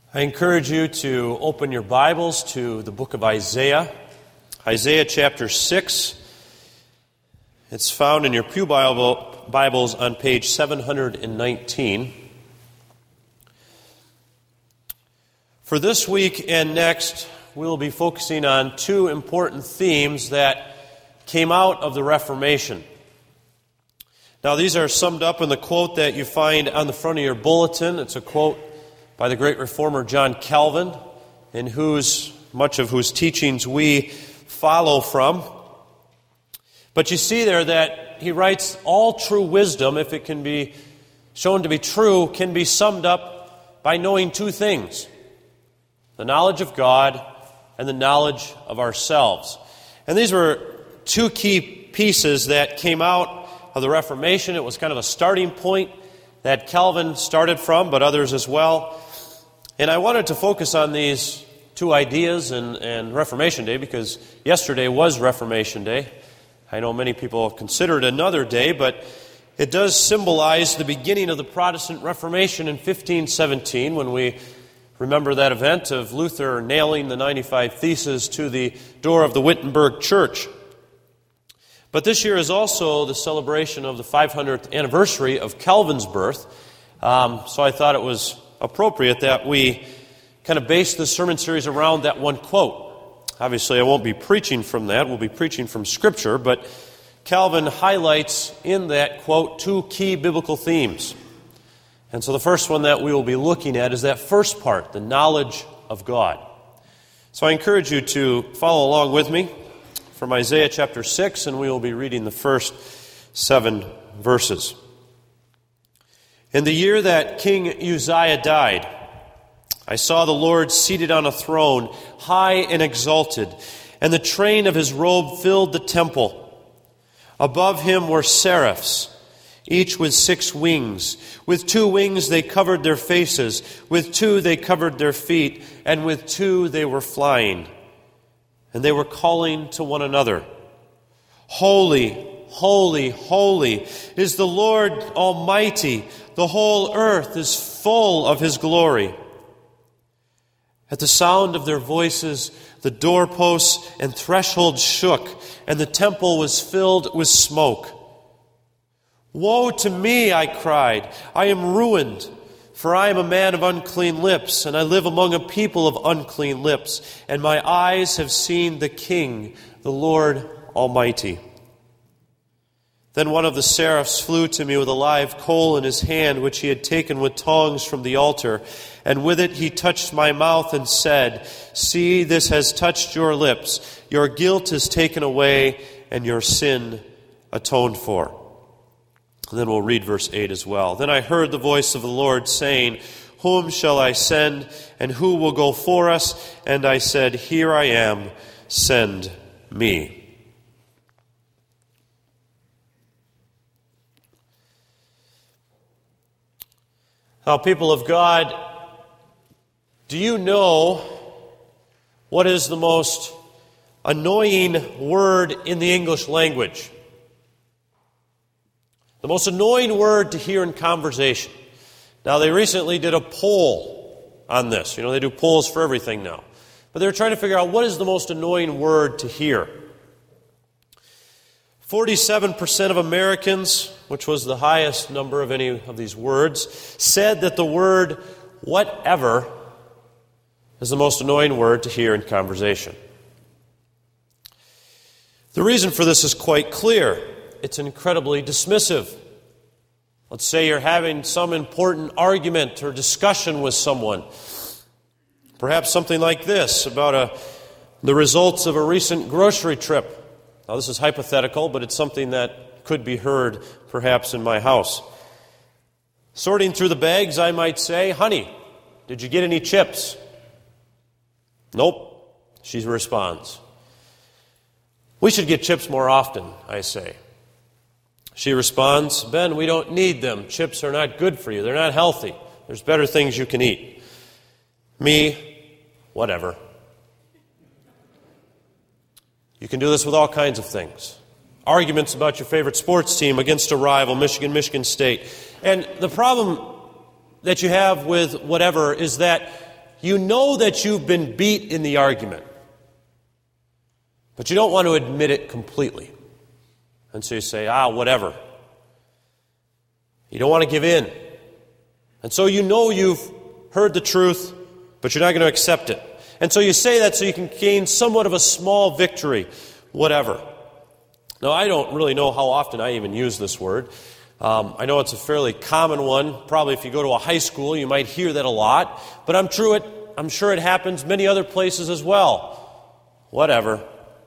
I encourage you to open your Bibles to the book of Isaiah, Isaiah chapter 6. It's found in your Pew Bibles on page 719. For this week and next, we'll be focusing on two important themes that came out of the Reformation. Now, these are summed up in the quote that you find on the front of your bulletin. It's a quote by the great reformer John Calvin, in much of whose teachings we follow from. But you see there that he writes, all true wisdom, if it can be shown to be true, can be summed up by knowing two things: the knowledge of God and the knowledge of ourselves. And these were two key pieces that came out of the Reformation. It was kind of a starting point that Calvin started from, but others as well. And I wanted to focus on these two ideas and Reformation Day, because yesterday was Reformation Day. I know many people consider it another day, but it does symbolize the beginning of the Protestant Reformation in 1517, when we remember that event of Luther nailing the 95 Theses to the door of the Wittenberg Church. But this year is also the celebration of the 500th anniversary of Calvin's birth, so I thought it was appropriate that we kind of base the sermon series around that one quote. Obviously, I won't be preaching from that. We'll be preaching from Scripture, but Calvin highlights in that quote two key biblical themes. And so the first one that we will be looking at is that first part, the knowledge of God. So I encourage you to follow along with me from Isaiah chapter 6, and we will be reading the first 7 verses. In the year that King Uzziah died, I saw the Lord seated on a throne, high and exalted, and the train of his robe filled the temple. Above him were seraphs, each with 6 wings. With 2 wings they covered their faces, with 2 they covered their feet, and with 2 they were flying. And they were calling to one another, "Holy, holy, holy is the Lord Almighty. The whole earth is full of His glory." At the sound of their voices, the doorposts and thresholds shook, and the temple was filled with smoke. "Woe to me," I cried. "I am ruined, for I am a man of unclean lips, and I live among a people of unclean lips, and my eyes have seen the King, the Lord Almighty." Then one of the seraphs flew to me with a live coal in his hand, which he had taken with tongs from the altar, and with it he touched my mouth and said, "See, this has touched your lips. Your guilt is taken away, and your sin atoned for." And then we'll read verse 8 as well. "Then I heard the voice of the Lord saying, 'Whom shall I send, and who will go for us?' And I said, 'Here I am, send me.'" Now, people of God, do you know what is the most annoying word in the English language? The most annoying word to hear in conversation. Now, they recently did a poll on this. You know, they do polls for everything now. But they're trying to figure out what is the most annoying word to hear. 47% of Americans, which was the highest number of any of these words, said that the word whatever is the most annoying word to hear in conversation. The reason for this is quite clear. It's incredibly dismissive. Let's say you're having some important argument or discussion with someone. Perhaps something like this about the results of a recent grocery trip. Now, this is hypothetical, but it's something that could be heard perhaps in my house. Sorting through the bags, I might say, "Honey, did you get any chips?" "Nope," she responds. "We should get chips more often," I say. She responds, "Ben, we don't need them. Chips are not good for you. They're not healthy. There's better things you can eat." Me, whatever. You can do this with all kinds of things. Arguments about your favorite sports team against a rival, Michigan State. And the problem that you have with whatever is that you know that you've been beat in the argument, but you don't want to admit it completely. And so you say, whatever. You don't want to give in. And so you know you've heard the truth, but you're not going to accept it. And so you say that so you can gain somewhat of a small victory, whatever. Now, I don't really know how often I even use this word. I know it's a fairly common one. Probably if you go to a high school, you might hear that a lot. But I'm sure it happens many other places as well. Whatever.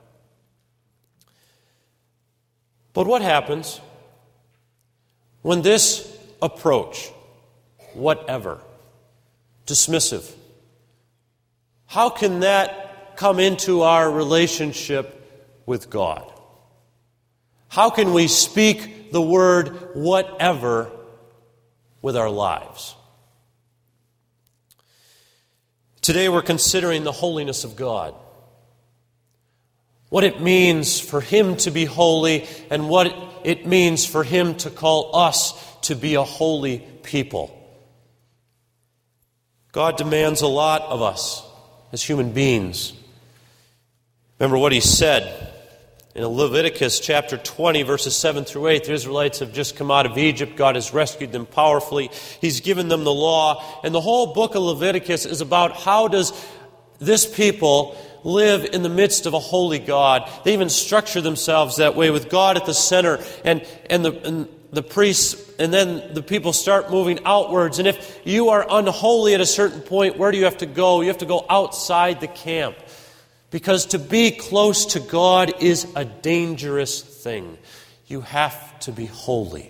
But what happens when this approach, whatever, dismissive, how can that come into our relationship with God? How can we speak the word whatever with our lives? Today we're considering the holiness of God. What it means for Him to be holy and what it means for Him to call us to be a holy people. God demands a lot of us as human beings. Remember what He said in Leviticus chapter 20, verses 7 through 8. The Israelites have just come out of Egypt. God has rescued them powerfully. He's given them the law. And the whole book of Leviticus is about how does this people live in the midst of a holy God. They even structure themselves that way with God at the center and the priests, and then the people start moving outwards. And if you are unholy at a certain point, where do you have to go? You have to go outside the camp. Because to be close to God is a dangerous thing. You have to be holy.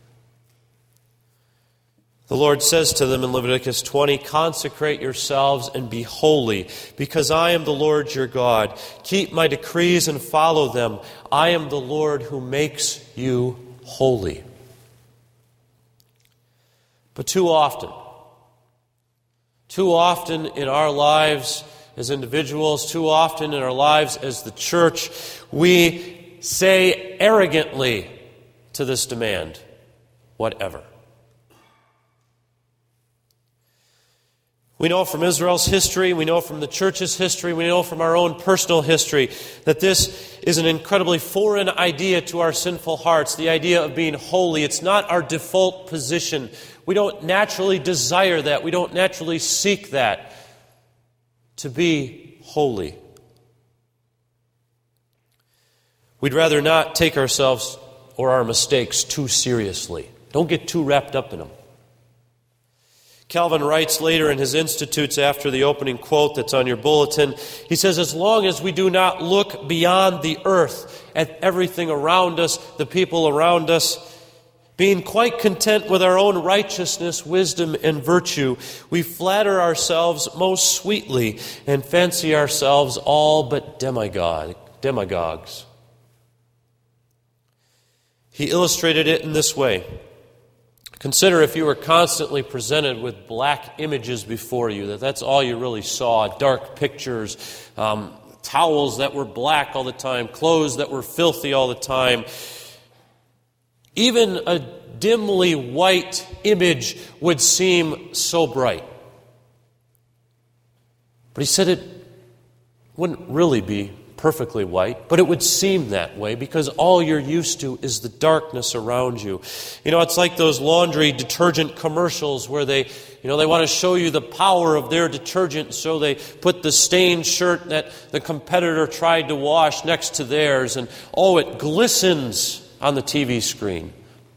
The Lord says to them in Leviticus 20, consecrate yourselves and be holy, because I am the Lord your God. Keep my decrees and follow them. I am the Lord who makes you holy. But too often in our lives as individuals, too often in our lives as the church, we say arrogantly to this demand, whatever. We know from Israel's history, we know from the church's history, we know from our own personal history that this is an incredibly foreign idea to our sinful hearts, the idea of being holy. It's not our default position. We don't naturally desire that. We don't naturally seek that, to be holy. We'd rather not take ourselves or our mistakes too seriously. Don't get too wrapped up in them. Calvin writes later in his Institutes after the opening quote that's on your bulletin, he says, as long as we do not look beyond the earth at everything around us, the people around us, being quite content with our own righteousness, wisdom, and virtue, we flatter ourselves most sweetly and fancy ourselves all but demagogues. He illustrated it in this way. Consider if you were constantly presented with black images before you, that's all you really saw, dark pictures, towels that were black all the time, clothes that were filthy all the time. Even a dimly white image would seem so bright. But he said it wouldn't really be perfectly white, but it would seem that way because all you're used to is the darkness around you. You know, it's like those laundry detergent commercials where they want to show you the power of their detergent, so they put the stained shirt that the competitor tried to wash next to theirs, and it glistens on the TV screen.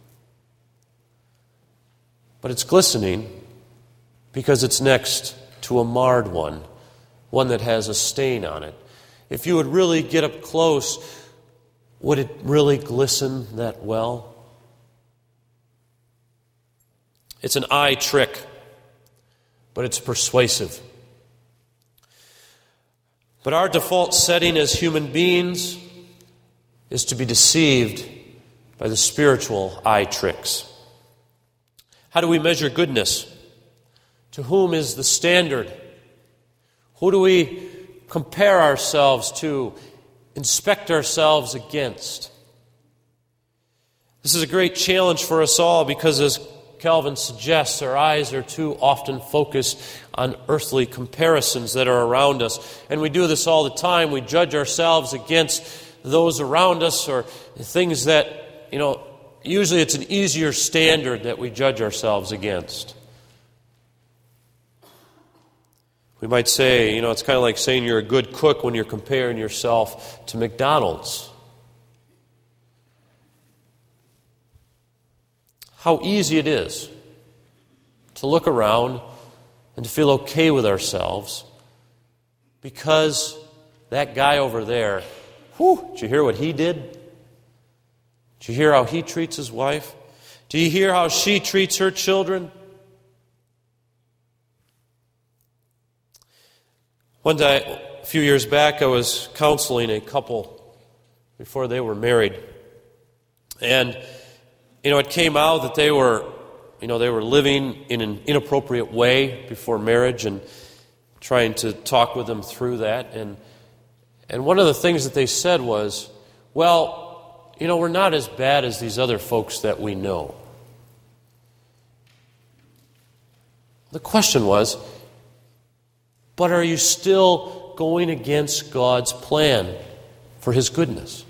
But it's glistening because it's next to a marred one that has a stain on it. If you would really get up close, would it really glisten that well? It's an eye trick, but it's persuasive. But our default setting as human beings is to be deceived by the spiritual eye tricks. How do we measure goodness? To whom is the standard? Who do we compare ourselves to, inspect ourselves against? This is a great challenge for us all because, as Calvin suggests, our eyes are too often focused on earthly comparisons that are around us. And we do this all the time. We judge ourselves against those around us or things that, usually it's an easier standard that we judge ourselves against. We might say, it's kind of like saying you're a good cook when you're comparing yourself to McDonald's. How easy it is to look around and to feel okay with ourselves because that guy over there, did you hear what he did? Did you hear how he treats his wife? Do you hear how she treats her children? One day, a few years back, I was counseling a couple before they were married. And, it came out that they were living in an inappropriate way before marriage and trying to talk with them through that. And one of the things that they said was, we're not as bad as these other folks that we know. The question was, but are you still going against God's plan for His goodness?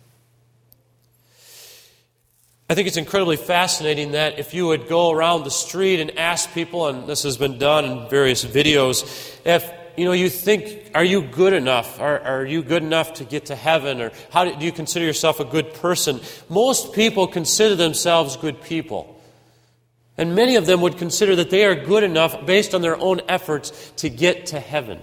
I think it's incredibly fascinating that if you would go around the street and ask people, and this has been done in various videos, if you think, are you good enough? Are you good enough to get to heaven? Or how do you consider yourself a good person? Most people consider themselves good people. And many of them would consider that they are good enough based on their own efforts to get to heaven.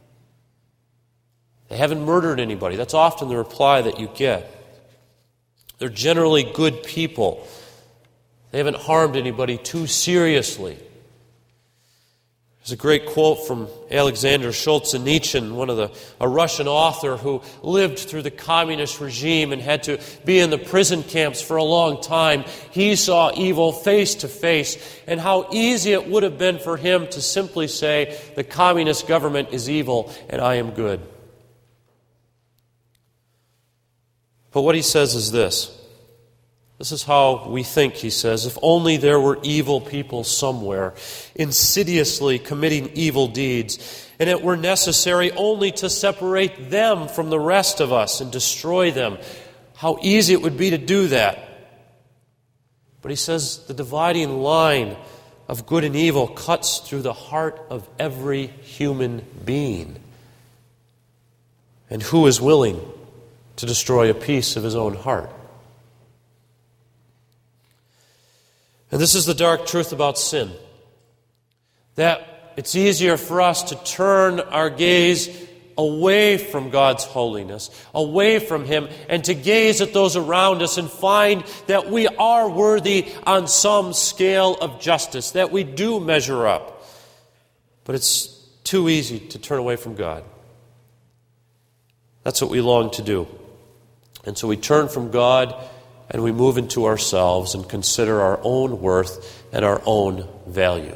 They haven't murdered anybody. That's often the reply that you get. They're generally good people. They haven't harmed anybody too seriously. There's a great quote from Alexander Solzhenitsyn, a Russian author who lived through the communist regime and had to be in the prison camps for a long time. He saw evil face to face, and how easy it would have been for him to simply say, the communist government is evil and I am good. But what he says is this. This is how we think, he says. If only there were evil people somewhere, insidiously committing evil deeds, and it were necessary only to separate them from the rest of us and destroy them. How easy it would be to do that. But he says the dividing line of good and evil cuts through the heart of every human being. And who is willing to destroy a piece of his own heart? And this is the dark truth about sin. That it's easier for us to turn our gaze away from God's holiness, away from Him, and to gaze at those around us and find that we are worthy on some scale of justice, that we do measure up. But it's too easy to turn away from God. That's what we long to do. And so we turn from God and we move into ourselves and consider our own worth and our own value.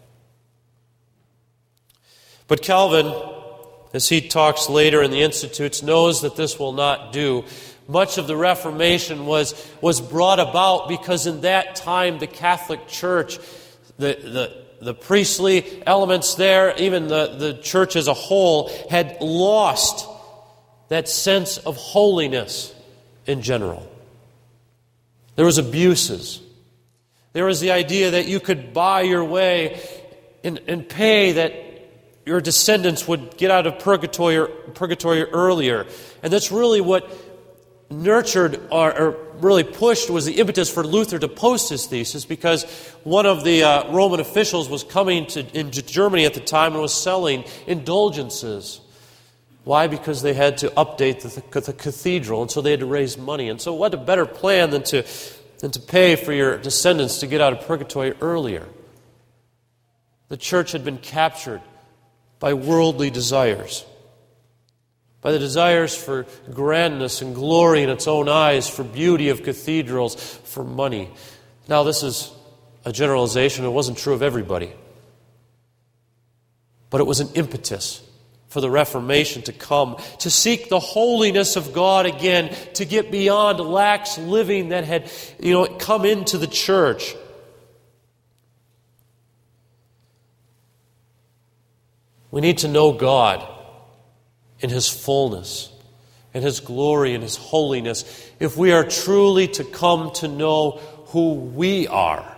But Calvin, as he talks later in the Institutes, knows that this will not do. Much of the Reformation was brought about because in that time the Catholic Church, the priestly elements there, even the church as a whole, had lost that sense of holiness in general. There was abuses. There was the idea that you could buy your way and pay that your descendants would get out of purgatory earlier. And that's really what nurtured or really pushed was the impetus for Luther to post his thesis, because one of the Roman officials was coming into Germany at the time and was selling indulgences. Why? Because they had to update the cathedral, and so they had to raise money. And so what a better plan than to pay for your descendants to get out of purgatory earlier. The church had been captured by worldly desires, by the desires for grandness and glory in its own eyes, for beauty of cathedrals, for money. Now this is a generalization. It wasn't true of everybody. But it was an impetus for the Reformation to come, to seek the holiness of God again, to get beyond lax living that had, come into the church. We need to know God in His fullness, in His glory, in His holiness, if we are truly to come to know who we are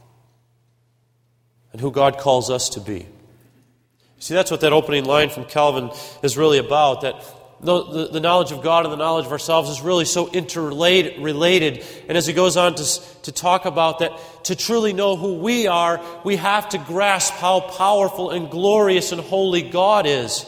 and who God calls us to be. See, that's what that opening line from Calvin is really about, that the knowledge of God and the knowledge of ourselves is really so interrelated. And as he goes on to talk about that, to truly know who we are, we have to grasp how powerful and glorious and holy God is.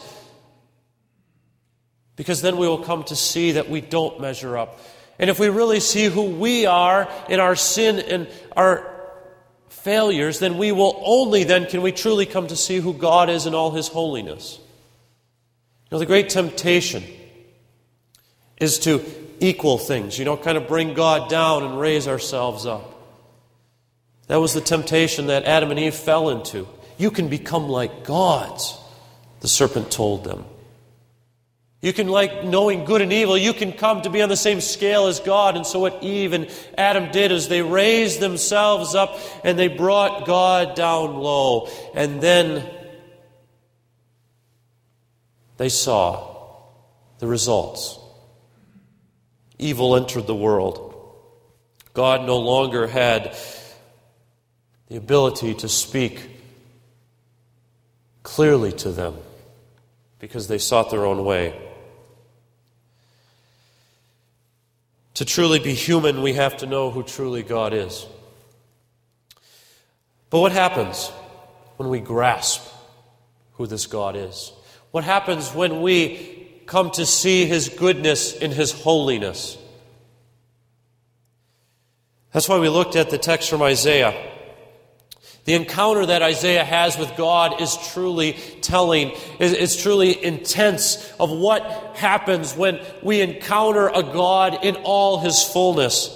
Because then we will come to see that we don't measure up. And if we really see who we are in our sin and our failures, then we will only then can we truly come to see who God is in all His holiness. You know, the great temptation is to equal things, kind of bring God down and raise ourselves up. That was the temptation that Adam and Eve fell into. You can become like gods, the serpent told them. You can, like knowing good and evil, you can come to be on the same scale as God. And so what Eve and Adam did is they raised themselves up and they brought God down low. And then they saw the results. Evil entered the world. God no longer had the ability to speak clearly to them because they sought their own way. To truly be human, we have to know who truly God is. But what happens when we grasp who this God is? What happens when we come to see His goodness in His holiness? That's why we looked at the text from Isaiah. The encounter that Isaiah has with God is truly telling, is truly intense of what happens when we encounter a God in all His fullness.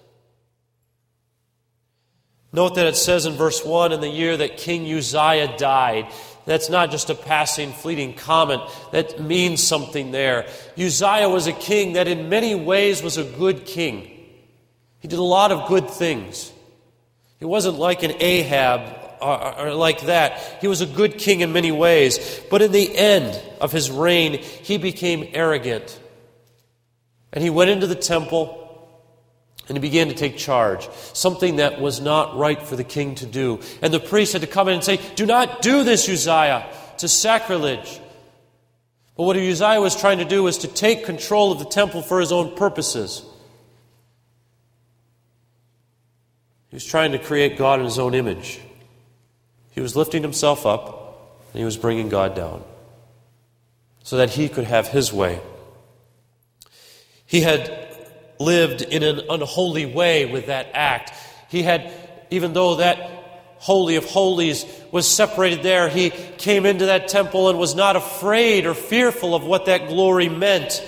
Note that it says in verse 1, in the year that King Uzziah died. That's not just a passing, fleeting comment. That means something there. Uzziah was a king that in many ways was a good king. He did a lot of good things. He wasn't like an Ahab or like that. He was a good king in many ways. But in the end of his reign, he became arrogant. And he went into the temple and he began to take charge. Something that was not right for the king to do. And the priest had to come in and say, "Do not do this, Uzziah. It's a sacrilege." But what Uzziah was trying to do was to take control of the temple for his own purposes. He was trying to create God in his own image. He was lifting himself up, and he was bringing God down, so that he could have his way. He had lived in an unholy way with that act. He had, even though that Holy of Holies was separated there, he came into that temple and was not afraid or fearful of what that glory meant.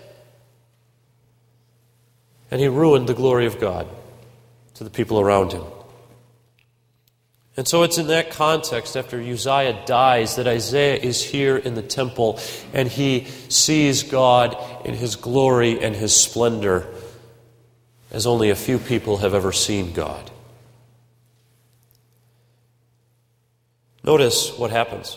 And he ruined the glory of God to the people around him. And so it's in that context, after Uzziah dies, that Isaiah is here in the temple and he sees God in His glory and His splendor as only a few people have ever seen God. Notice what happens.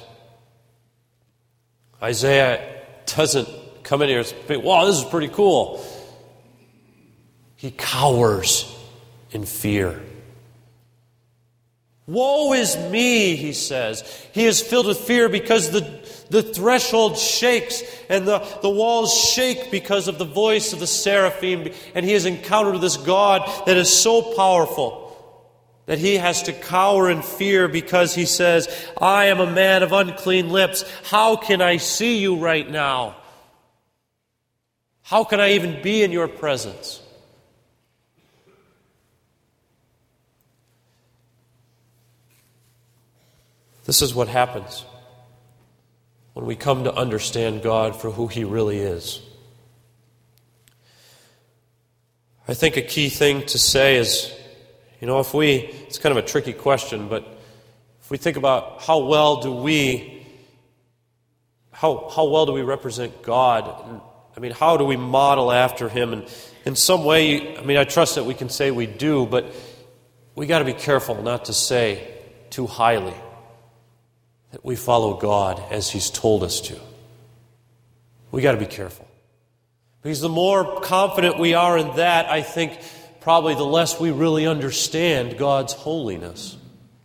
Isaiah doesn't come in here and say, "Wow, this is pretty cool." He cowers in fear. "Woe is me," he says. He is filled with fear because the threshold shakes and the walls shake because of the voice of the seraphim. And he has encountered this God that is so powerful that he has to cower in fear because he says, "I am a man of unclean lips. How can I see you right now? How can I even be in your presence?" This is what happens when we come to understand God for who He really is. I think a key thing to say is, it's kind of a tricky question, but if we think about how well do we represent God? How do we model after Him? And in some way, I trust that we can say we do, but we got to be careful not to say too highly that we follow God as He's told us to. We got to be careful. Because the more confident we are in that, I think probably the less we really understand God's holiness.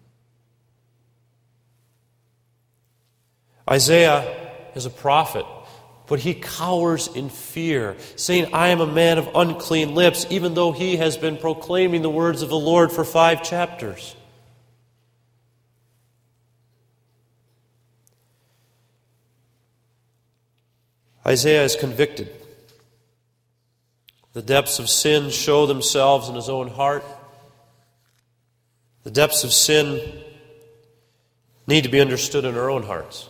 Isaiah is a prophet, but he cowers in fear, saying, I am a man of unclean lips, even though he has been proclaiming the words of the Lord for 5 chapters. Isaiah is convicted. The depths of sin show themselves in his own heart. The depths of sin need to be understood in our own hearts.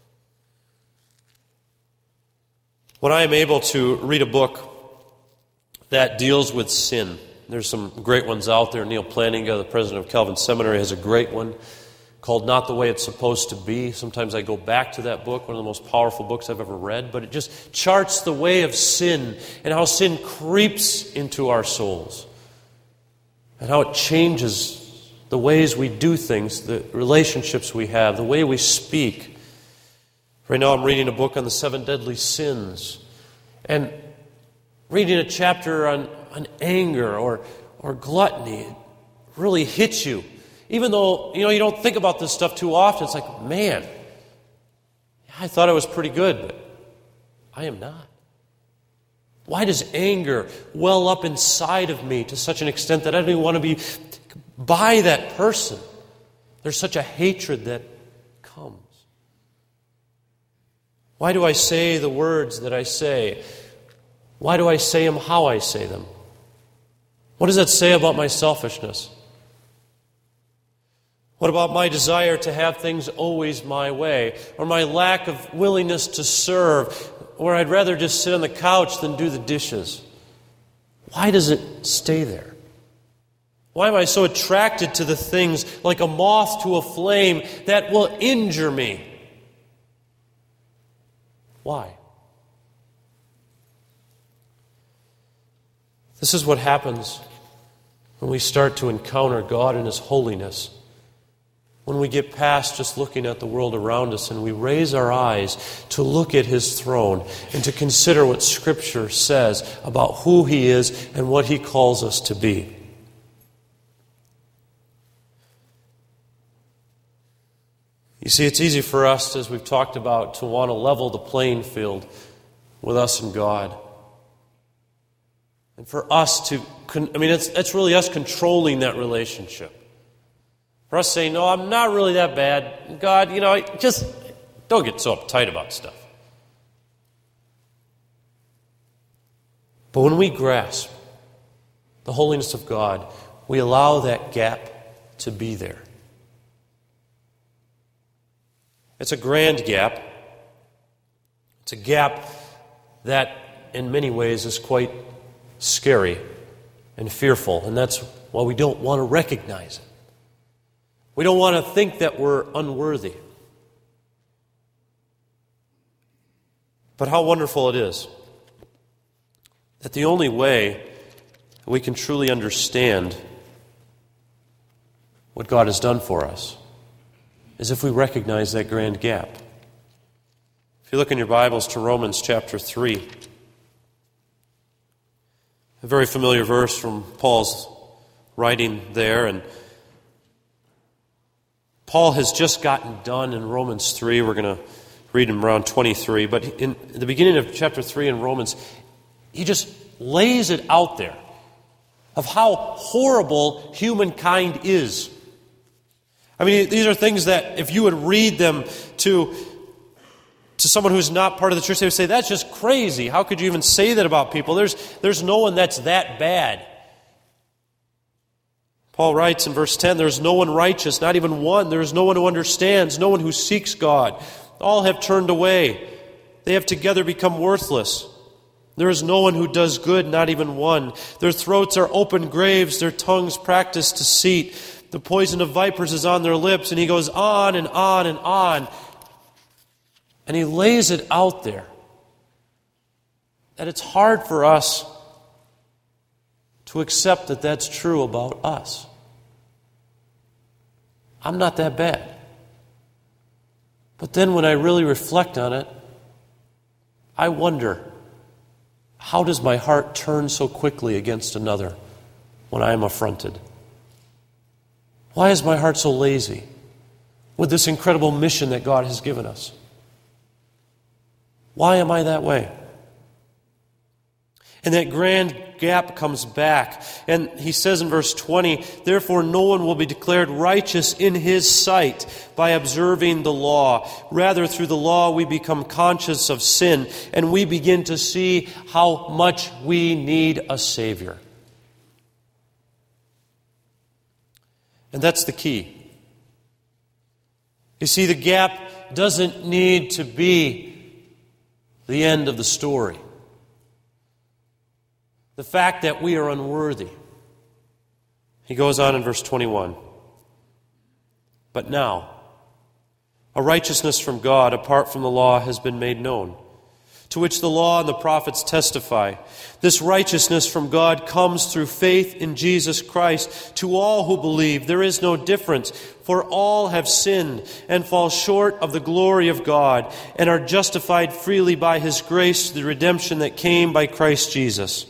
When I am able to read a book that deals with sin, there's some great ones out there. Neil Plantinga, the president of Calvin Seminary, has a great one called Not the Way It's Supposed to Be. Sometimes I go back to that book, one of the most powerful books I've ever read, but it just charts the way of sin and how sin creeps into our souls and how it changes the ways we do things, the relationships we have, the way we speak. Right now I'm reading a book on the 7 deadly sins and reading a chapter on anger or gluttony. It really hits you. Even though, you don't think about this stuff too often, it's like, man, I thought I was pretty good, but I am not. Why does anger well up inside of me to such an extent that I don't even want to be by that person? There's such a hatred that comes. Why do I say the words that I say? Why do I say them how I say them? What does that say about my selfishness? What about my desire to have things always my way? Or my lack of willingness to serve? Or I'd rather just sit on the couch than do the dishes? Why does it stay there? Why am I so attracted to the things like a moth to a flame that will injure me? Why? This is what happens when we start to encounter God in His holiness. When we get past just looking at the world around us and we raise our eyes to look at His throne and to consider what Scripture says about who He is and what He calls us to be. You see, it's easy for us, as we've talked about, to want to level the playing field with us and God. And for us to, it's really us controlling that relationship. For us saying, no, I'm not really that bad. God, just don't get so uptight about stuff. But when we grasp the holiness of God, we allow that gap to be there. It's a grand gap. It's a gap that, in many ways, is quite scary and fearful. And that's why we don't want to recognize it. We don't want to think that we're unworthy. But how wonderful it is that the only way we can truly understand what God has done for us is if we recognize that grand gap. If you look in your Bibles to Romans chapter 3, a very familiar verse from Paul's writing there, and Paul has just gotten done in Romans 3. We're going to read in around 23. But in the beginning of chapter 3 in Romans, he just lays it out there of how horrible humankind is. These are things that if you would read them to someone who's not part of the church, they would say, that's just crazy. How could you even say that about people? There's no one that's that bad. Paul writes in verse 10, there is no one righteous, not even one. There is no one who understands, no one who seeks God. All have turned away. They have together become worthless. There is no one who does good, not even one. Their throats are open graves, their tongues practice deceit. The poison of vipers is on their lips, and he goes on and on and on. And he lays it out there that it's hard for us to accept that that's true about us. I'm not that bad. But then when I really reflect on it, I wonder, how does my heart turn so quickly against another when I am affronted? Why is my heart so lazy with this incredible mission that God has given us? Why am I that way? And that grand gap comes back. And he says in verse 20, therefore no one will be declared righteous in his sight by observing the law. Rather, through the law we become conscious of sin, and we begin to see how much we need a Savior. And that's the key. You see, the gap doesn't need to be the end of the story. The fact that we are unworthy. He goes on in verse 21. But now, a righteousness from God apart from the law has been made known, to which the law and the prophets testify. This righteousness from God comes through faith in Jesus Christ to all who believe. There is no difference, for all have sinned and fall short of the glory of God and are justified freely by His grace through the redemption that came by Christ Jesus.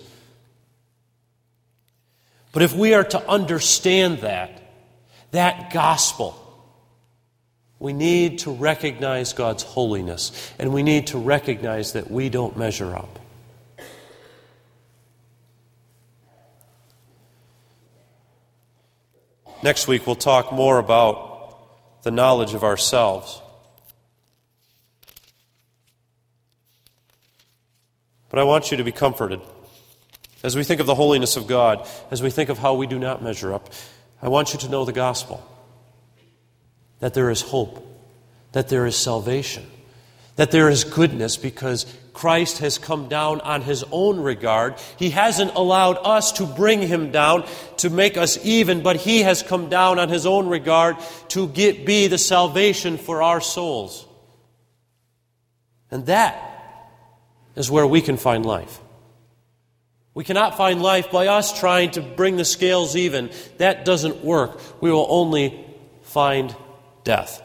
But if we are to understand that gospel, we need to recognize God's holiness, and we need to recognize that we don't measure up. Next week we'll talk more about the knowledge of ourselves. But I want you to be comforted. As we think of the holiness of God, as we think of how we do not measure up, I want you to know the gospel. That there is hope, that there is salvation, that there is goodness because Christ has come down on His own regard. He hasn't allowed us to bring Him down to make us even, but He has come down on His own regard to be the salvation for our souls. And that is where we can find life. We cannot find life by us trying to bring the scales even. That doesn't work. We will only find death.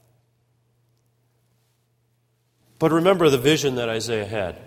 But remember the vision that Isaiah had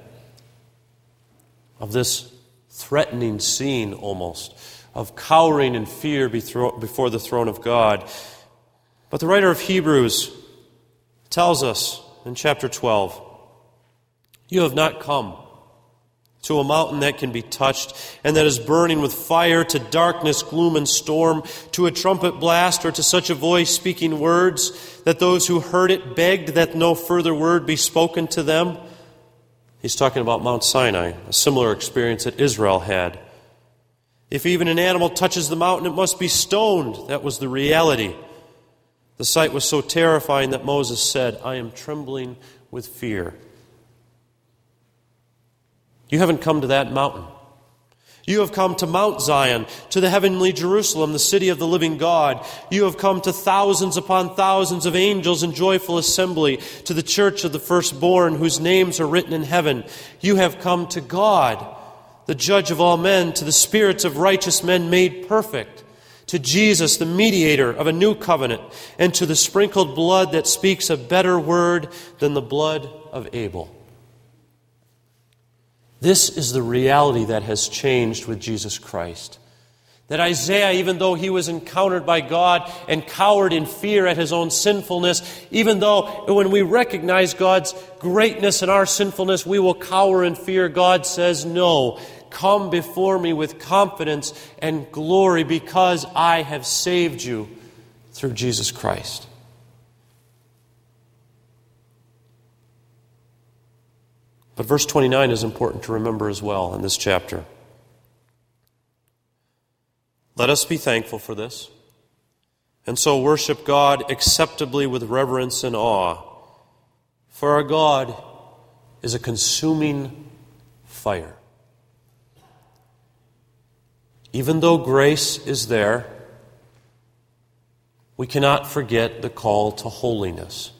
of this threatening scene almost, of cowering in fear before the throne of God. But the writer of Hebrews tells us in chapter 12, you have not come to a mountain that can be touched and that is burning with fire, to darkness, gloom, and storm, to a trumpet blast, or to such a voice speaking words that those who heard it begged that no further word be spoken to them. He's talking about Mount Sinai, a similar experience that Israel had. If even an animal touches the mountain, it must be stoned. That was the reality. The sight was so terrifying that Moses said, I am trembling with fear. You haven't come to that mountain. You have come to Mount Zion, to the heavenly Jerusalem, the city of the living God. You have come to thousands upon thousands of angels in joyful assembly, to the church of the firstborn, whose names are written in heaven. You have come to God, the judge of all men, to the spirits of righteous men made perfect, to Jesus, the mediator of a new covenant, and to the sprinkled blood that speaks a better word than the blood of Abel. This is the reality that has changed with Jesus Christ. That Isaiah, even though he was encountered by God and cowered in fear at his own sinfulness, even though when we recognize God's greatness and our sinfulness, we will cower in fear, God says, no, come before me with confidence and glory because I have saved you through Jesus Christ. But verse 29 is important to remember as well in this chapter. Let us be thankful for this, and so worship God acceptably with reverence and awe. For our God is a consuming fire. Even though grace is there, we cannot forget the call to holiness.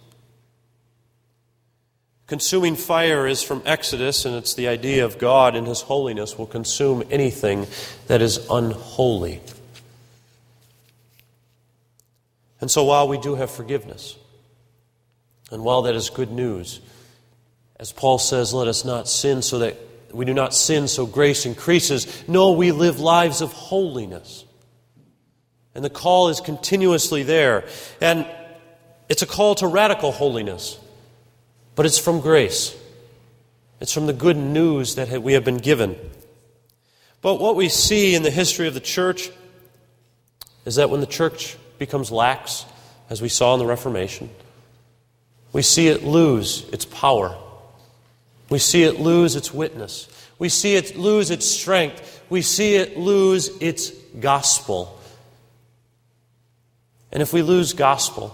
Consuming fire is from Exodus, and it's the idea of God in His holiness will consume anything that is unholy. And so while we do have forgiveness, And while that is good news, as Paul says, let us not sin so that we do not sin so grace increases. No, we live lives of holiness. And the call is continuously there. And it's a call to radical holiness. But it's from grace. It's from the good news that we have been given. But what we see in the history of the church is that when the church becomes lax, as we saw in the Reformation, we see it lose its power. We see it lose its witness. We see it lose its strength. We see it lose its gospel. And if we lose gospel,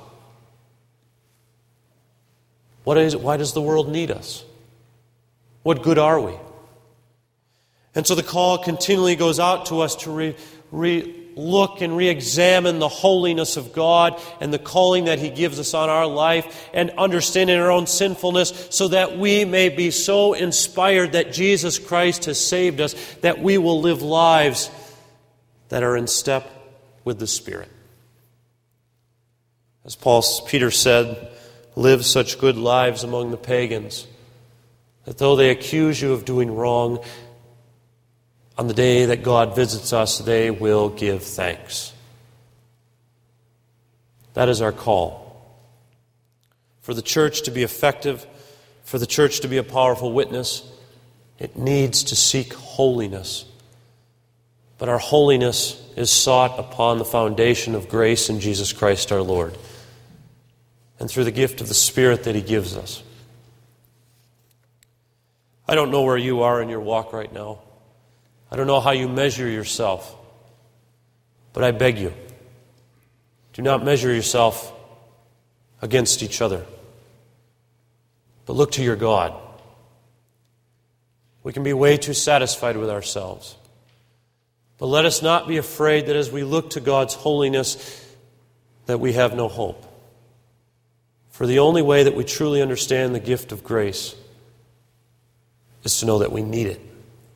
why does the world need us? What good are we? And so the call continually goes out to us to look and re-examine the holiness of God and the calling that He gives us on our life, and understanding our own sinfulness, so that we may be so inspired that Jesus Christ has saved us, that we will live lives that are in step with the Spirit. As Peter said, live such good lives among the pagans, that though they accuse you of doing wrong, on the day that God visits us, they will give thanks. That is our call. For the church to be effective, for the church to be a powerful witness, it needs to seek holiness. But our holiness is sought upon the foundation of grace in Jesus Christ our Lord, and through the gift of the Spirit that He gives us. I don't know where you are in your walk right now. I don't know how you measure yourself, but I beg you, do not measure yourself against each other, but look to your God. We can be way too satisfied with ourselves, but let us not be afraid that as we look to God's holiness, that we have no hope. For the only way that we truly understand the gift of grace is to know that we need it.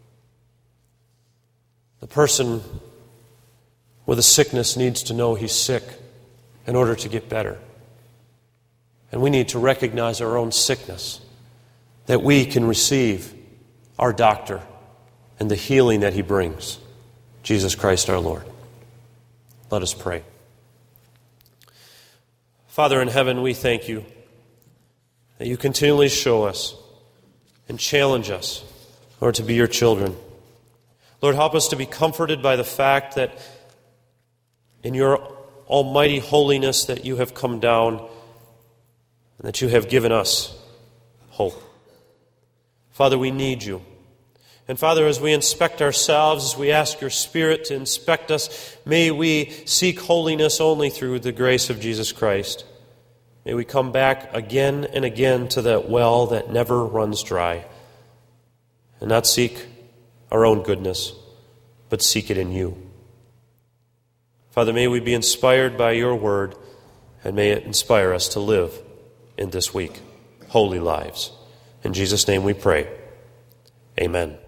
The person with a sickness needs to know he's sick in order to get better. And we need to recognize our own sickness, that we can receive our doctor and the healing that He brings, Jesus Christ our Lord. Let us pray. Father in heaven, we thank You that You continually show us and challenge us, Lord, to be Your children. Lord, help us to be comforted by the fact that in Your almighty holiness that You have come down and that You have given us hope. Father, we need You. And Father, as we inspect ourselves, as we ask Your Spirit to inspect us, may we seek holiness only through the grace of Jesus Christ. May we come back again and again to that well that never runs dry, and not seek our own goodness, but seek it in You. Father, may we be inspired by Your word, and may it inspire us to live in this week holy lives. In Jesus' name we pray. Amen.